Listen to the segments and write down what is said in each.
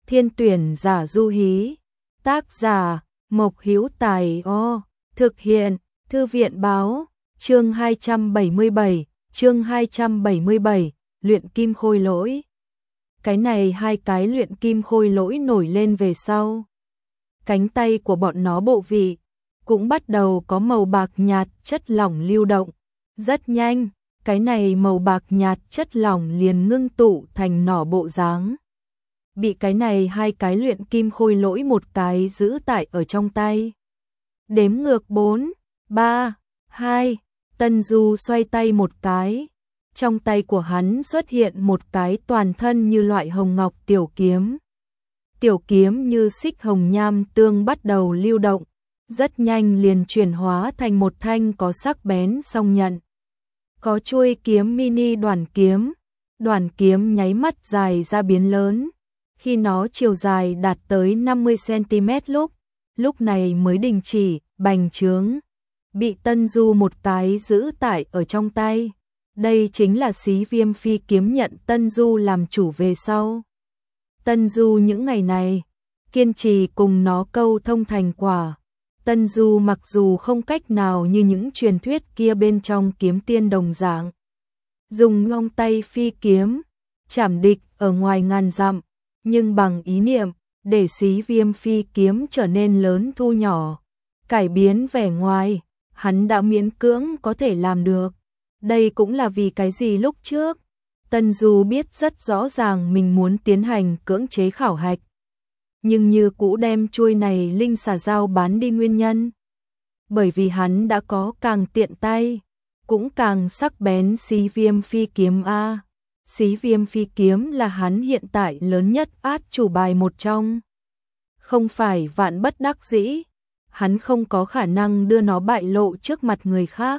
Thiên tuyển giả du hí. Tác giả Mộc Hữu Tài. Thực hiện Thư viện báo. Chương 277, luyện kim khôi lỗi. Cái này hai cái luyện kim khôi lỗi nổi lên về sau. Cánh tay của bọn nó bộ vị cũng bắt đầu có màu bạc nhạt chất lỏng lưu động. Rất nhanh, cái này màu bạc nhạt chất lỏng liền ngưng tụ thành nỏ bộ dáng. Bị cái này hai cái luyện kim khôi lỗi một cái giữ tại ở trong tay. Đếm ngược 4, 3, 2, Tân Du xoay tay một cái. Trong tay của hắn xuất hiện một cái toàn thân như loại hồng ngọc tiểu kiếm. Tiểu kiếm như xích hồng nham tương bắt đầu lưu động, rất nhanh liền chuyển hóa thành một thanh có sắc bén song nhận. Có chuôi kiếm mini đoàn kiếm nháy mắt dài ra biến lớn. Khi nó chiều dài đạt tới 50 cm lúc này mới đình chỉ, bành trướng. Bị Tân Du một cái giữ tại ở trong tay. Đây chính là Xí Viêm Phi kiếm nhận Tân Du làm chủ về sau. Tân Du những ngày này, kiên trì cùng nó câu thông thành quả. Tân Du mặc dù không cách nào như những truyền thuyết kia bên trong kiếm tiên đồng dạng. Dùng ngông tay phi kiếm, chảm địch ở ngoài ngàn dặm, nhưng bằng ý niệm, để Xí Viêm Phi kiếm trở nên lớn thu nhỏ, cải biến vẻ ngoài, hắn đã miễn cưỡng có thể làm được. Đây cũng là vì cái gì lúc trước, Tân Du biết rất rõ ràng mình muốn tiến hành cưỡng chế khảo hạch. Nhưng như cũ đem chuôi này linh xà dao bán đi nguyên nhân. Bởi vì hắn đã có càng tiện tay, cũng càng sắc bén Xí Viêm Phi kiếm A. Xí Viêm Phi kiếm là hắn hiện tại lớn nhất át chủ bài một trong. Không phải vạn bất đắc dĩ, hắn không có khả năng đưa nó bại lộ trước mặt người khác.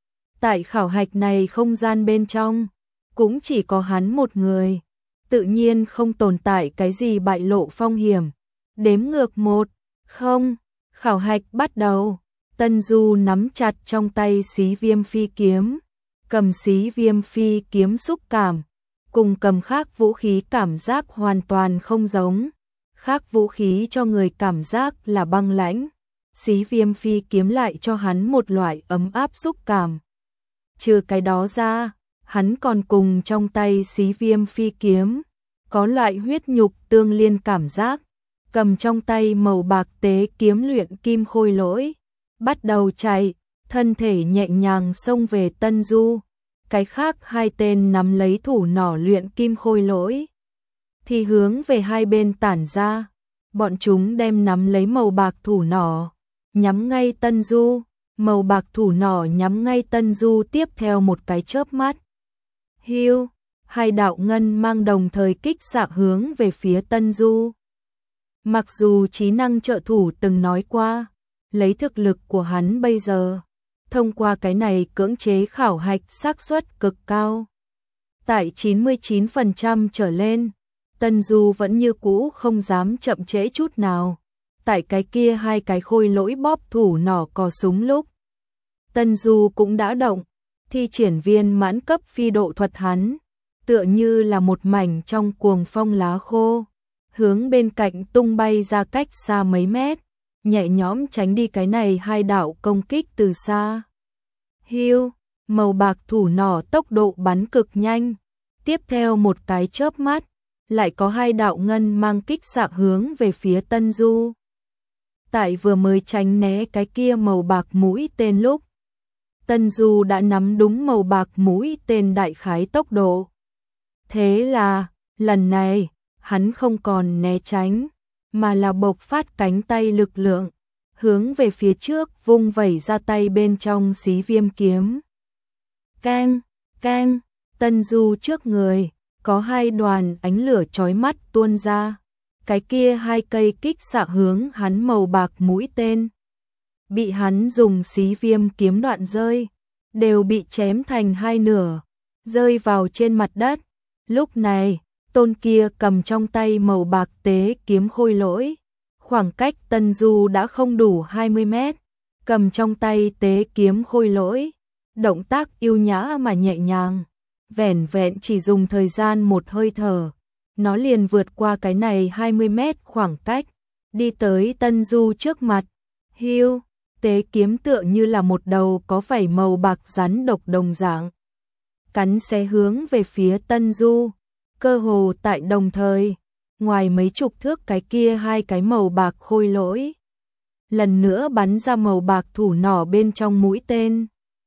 Tại khảo hạch này không gian bên trong, cũng chỉ có hắn một người, tự nhiên không tồn tại cái gì bại lộ phong hiểm. Đếm ngược 1, 0, khảo hạch bắt đầu. Tân Du nắm chặt trong tay Xí Viêm Phi kiếm, cầm Xí Viêm Phi kiếm xúc cảm, cùng cầm khác vũ khí cảm giác hoàn toàn không giống. Khác vũ khí cho người cảm giác là băng lãnh, Xí Viêm Phi kiếm lại cho hắn một loại ấm áp xúc cảm. Trừ cái đó ra, hắn còn cùng trong tay Xí Viêm Phi kiếm, có loại huyết nhục tương liên cảm giác. Cầm trong tay màu bạc tế kiếm luyện kim khôi lỗi, bắt đầu chạy, thân thể nhẹ nhàng xông về Tân Du. Cái khác hai tên nắm lấy thủ nỏ luyện kim khôi lỗi, thì hướng về hai bên tản ra. Bọn chúng đem nắm lấy màu bạc thủ nỏ, nhắm ngay Tân Du. Màu bạc thủ nỏ nhắm ngay Tân Du tiếp theo một cái chớp mắt. Hiu, hai đạo ngân mang đồng thời kích xạ hướng về phía Tân Du. Mặc dù trí năng trợ thủ từng nói qua, lấy thực lực của hắn bây giờ, thông qua cái này cưỡng chế khảo hạch xác suất cực cao. Tại 99% trở lên, Tân Du vẫn như cũ không dám chậm trễ chút nào. Tại cái kia hai cái khôi lỗi bóp thủ nỏ cò súng lúc, Tân Du cũng đã động, thi triển viên mãn cấp phi độ thuật hắn, tựa như là một mảnh trong cuồng phong lá khô, hướng bên cạnh tung bay ra cách xa mấy mét, nhẹ nhõm tránh đi cái này hai đạo công kích từ xa. Hiu, màu bạc thủ nỏ tốc độ bắn cực nhanh, tiếp theo một cái chớp mắt, lại có hai đạo ngân mang kích xạ hướng về phía Tân Du. Tại vừa mới tránh né cái kia màu bạc mũi tên lúc, Tân Du đã nắm đúng màu bạc mũi tên đại khái tốc độ. Thế là, lần này, hắn không còn né tránh, mà là bộc phát cánh tay lực lượng, hướng về phía trước vung vẩy ra tay bên trong Xí Viêm kiếm. Keng, keng, Tân Du trước người, có hai đoàn ánh lửa chói mắt tuôn ra. Cái kia hai cây kích xạ hướng hắn màu bạc mũi tên, bị hắn dùng Xí Viêm kiếm đoạn rơi, đều bị chém thành hai nửa, rơi vào trên mặt đất. Lúc này, tôn kia cầm trong tay màu bạc tế kiếm khôi lỗi, khoảng cách Tân Du đã không đủ 20 mét, cầm trong tay tế kiếm khôi lỗi, động tác yêu nhã mà nhẹ nhàng, vẻn vẹn chỉ dùng thời gian một hơi thở, nó liền vượt qua cái này 20 mét khoảng cách, đi tới Tân Du trước mặt. Hiu, tế kiếm tựa như là một đầu có vảy màu bạc rắn độc đồng dạng, cắn xé hướng về phía Tân Du. Cơ hồ tại đồng thời, ngoài mấy chục thước cái kia hai cái màu bạc khôi lỗi lần nữa bắn ra màu bạc thủ nỏ bên trong mũi tên.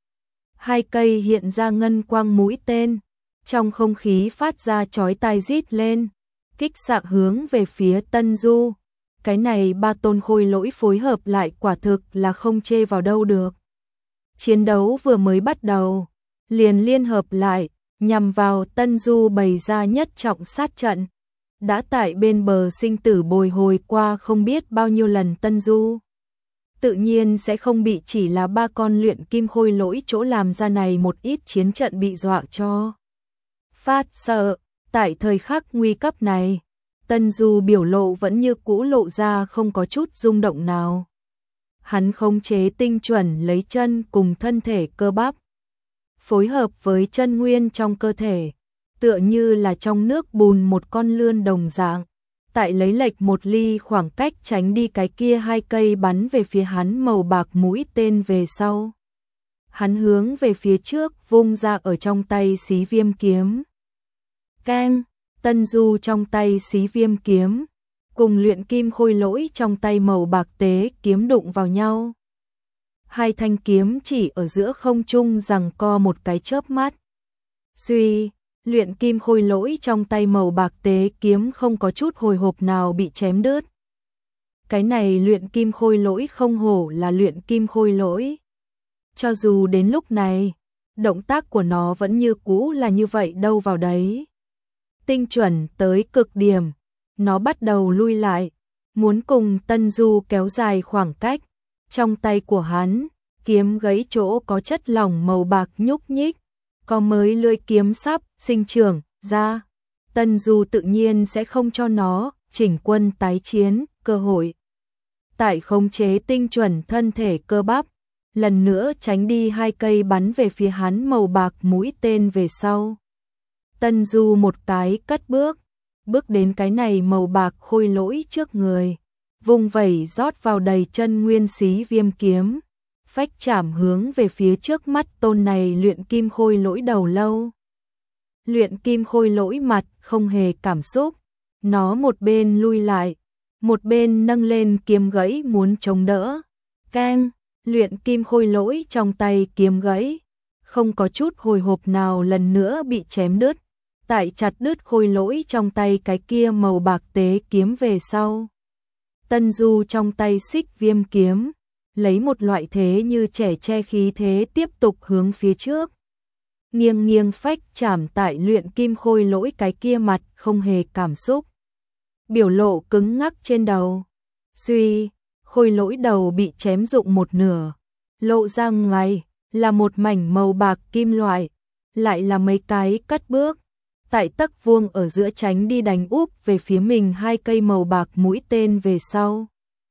Hai cây hiện ra ngân quang mũi tên, trong không khí phát ra chói tai rít lên, kích xạ hướng về phía Tân Du. Cái này ba tôn khôi lỗi phối hợp lại quả thực là không chê vào đâu được. Chiến đấu vừa mới bắt đầu, liền liên hợp lại, nhằm vào Tân Du bày ra nhất trọng sát trận. Đã tại bên bờ sinh tử bồi hồi qua không biết bao nhiêu lần Tân Du, tự nhiên sẽ không bị chỉ là ba con luyện kim khôi lỗi chỗ làm ra này một ít chiến trận bị dọa cho phát sợ. Tại thời khắc nguy cấp này, Tân Du biểu lộ vẫn như cũ lộ ra không có chút rung động nào. Hắn khống chế tinh chuẩn lấy chân cùng thân thể cơ bắp, phối hợp với chân nguyên trong cơ thể, tựa như là trong nước bùn một con lươn đồng dạng, tại lấy lệch một ly khoảng cách tránh đi cái kia hai cây bắn về phía hắn màu bạc mũi tên về sau. Hắn hướng về phía trước vung ra ở trong tay xí viêm kiếm. Keng, Tân Du trong tay xí viêm kiếm, cùng luyện kim khôi lỗi trong tay màu bạc tế kiếm đụng vào nhau. Hai thanh kiếm chỉ ở giữa không trung giằng co một cái chớp mắt. Suy, luyện kim khôi lỗi trong tay màu bạc tế kiếm không có chút hồi hộp nào bị chém đứt. Cái này luyện kim khôi lỗi không hổ là luyện kim khôi lỗi. Cho dù đến lúc này, động tác của nó vẫn như cũ là như vậy đâu vào đấy. Tinh chuẩn tới cực điểm, nó bắt đầu lui lại, muốn cùng Tân Du kéo dài khoảng cách. Trong tay của hắn, kiếm gãy chỗ có chất lỏng màu bạc nhúc nhích, có mới lưỡi kiếm sắp sinh trưởng ra. Tân Du tự nhiên sẽ không cho nó chỉnh quân tái chiến cơ hội. Tại khống chế tinh chuẩn thân thể cơ bắp, lần nữa tránh đi hai cây bắn về phía hắn màu bạc mũi tên về sau. Tân Du một cái cất bước, bước đến cái này màu bạc khôi lỗi trước người, vung vẩy rót vào đầy chân nguyên xí viêm kiếm, phách chạm hướng về phía trước mắt tôn này luyện kim khôi lỗi đầu lâu. Luyện kim khôi lỗi mặt không hề cảm xúc, nó một bên lui lại, một bên nâng lên kiếm gãy muốn chống đỡ. Keng, luyện kim khôi lỗi trong tay kiếm gãy, không có chút hồi hộp nào lần nữa bị chém đứt. Tại chặt đứt khôi lỗi trong tay cái kia màu bạc tế kiếm về sau, Tân Du trong tay xích viêm kiếm, lấy một loại thế như trẻ che khí thế tiếp tục hướng phía trước. Nghiêng nghiêng phách chạm tại luyện kim khôi lỗi cái kia mặt không hề cảm xúc. Biểu lộ cứng ngắc trên đầu. Suy, khôi lỗi đầu bị chém rụng một nửa. Lộ ra ngoài là một mảnh màu bạc kim loại, lại là mấy cái cất bước. Tại tấc vuông ở giữa tránh đi đánh úp về phía mình hai cây màu bạc mũi tên về sau.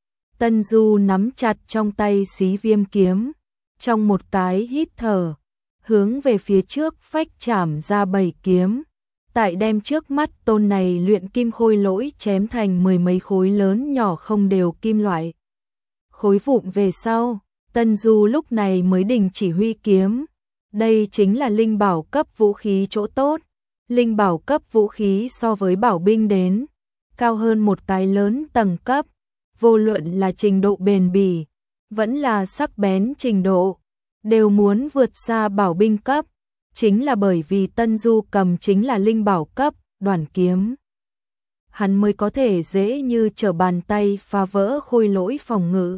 Tân Du nắm chặt trong tay xí viêm kiếm, trong một cái hít thở, hướng về phía trước phách chạm ra 7 kiếm. Tại đem trước mắt tôn này luyện kim khôi lỗi chém thành mười mấy khối lớn nhỏ không đều kim loại. Khối vụn về sau, Tân Du lúc này mới đình chỉ huy kiếm. Đây chính là linh bảo cấp vũ khí chỗ tốt. Linh bảo cấp vũ khí so với bảo binh đến cao hơn một cái lớn tầng cấp, vô luận là trình độ bền bỉ, vẫn là sắc bén trình độ, đều muốn vượt xa bảo binh cấp, chính là bởi vì Tân Du cầm chính là linh bảo cấp, đoản kiếm. Hắn mới có thể dễ như trở bàn tay phá vỡ khôi lỗi phòng ngự.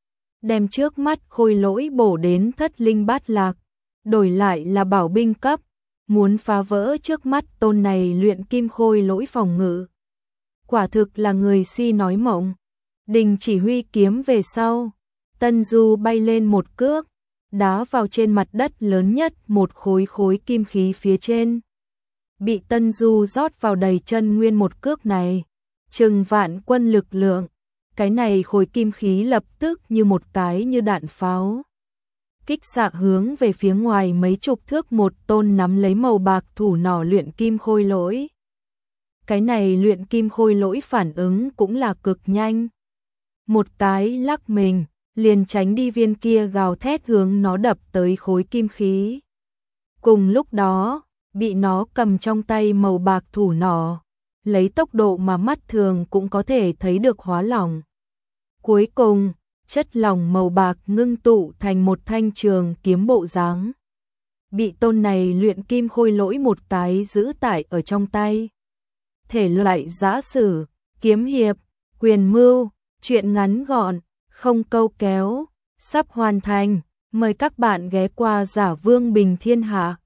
Đem trước mắt khôi lỗi bổ đến thất linh bát lạc, đổi lại là bảo binh cấp. Muốn phá vỡ trước mắt tôn này luyện kim khôi lỗi phòng ngự. Quả thực là người si nói mộng. Đình chỉ huy kiếm về sau, Tân Du bay lên một cước, đá vào trên mặt đất lớn nhất một khối kim khí phía trên. Bị Tân Du rót vào đầy chân nguyên một cước này, chừng vạn quân lực lượng, cái này khối kim khí lập tức như một cái như đạn pháo. Kích xạ hướng về phía ngoài mấy chục thước một tôn nắm lấy màu bạc thủ nỏ luyện kim khôi lỗi. Cái này luyện kim khôi lỗi phản ứng cũng là cực nhanh. Một cái lắc mình, liền tránh đi viên kia gào thét hướng nó đập tới khối kim khí. Cùng lúc đó, bị nó cầm trong tay màu bạc thủ nỏ, lấy tốc độ mà mắt thường cũng có thể thấy được hóa lỏng. Cuối cùng, chất lỏng màu bạc ngưng tụ thành một thanh trường kiếm bộ dáng. Bị tôn này luyện kim khôi lỗi một cái giữ tải ở trong tay. Thể loại giã sử, kiếm hiệp, quyền mưu, truyện ngắn gọn, không câu kéo, sắp hoàn thành. Mời các bạn ghé qua Giả Vương Bình Thiên Hạ.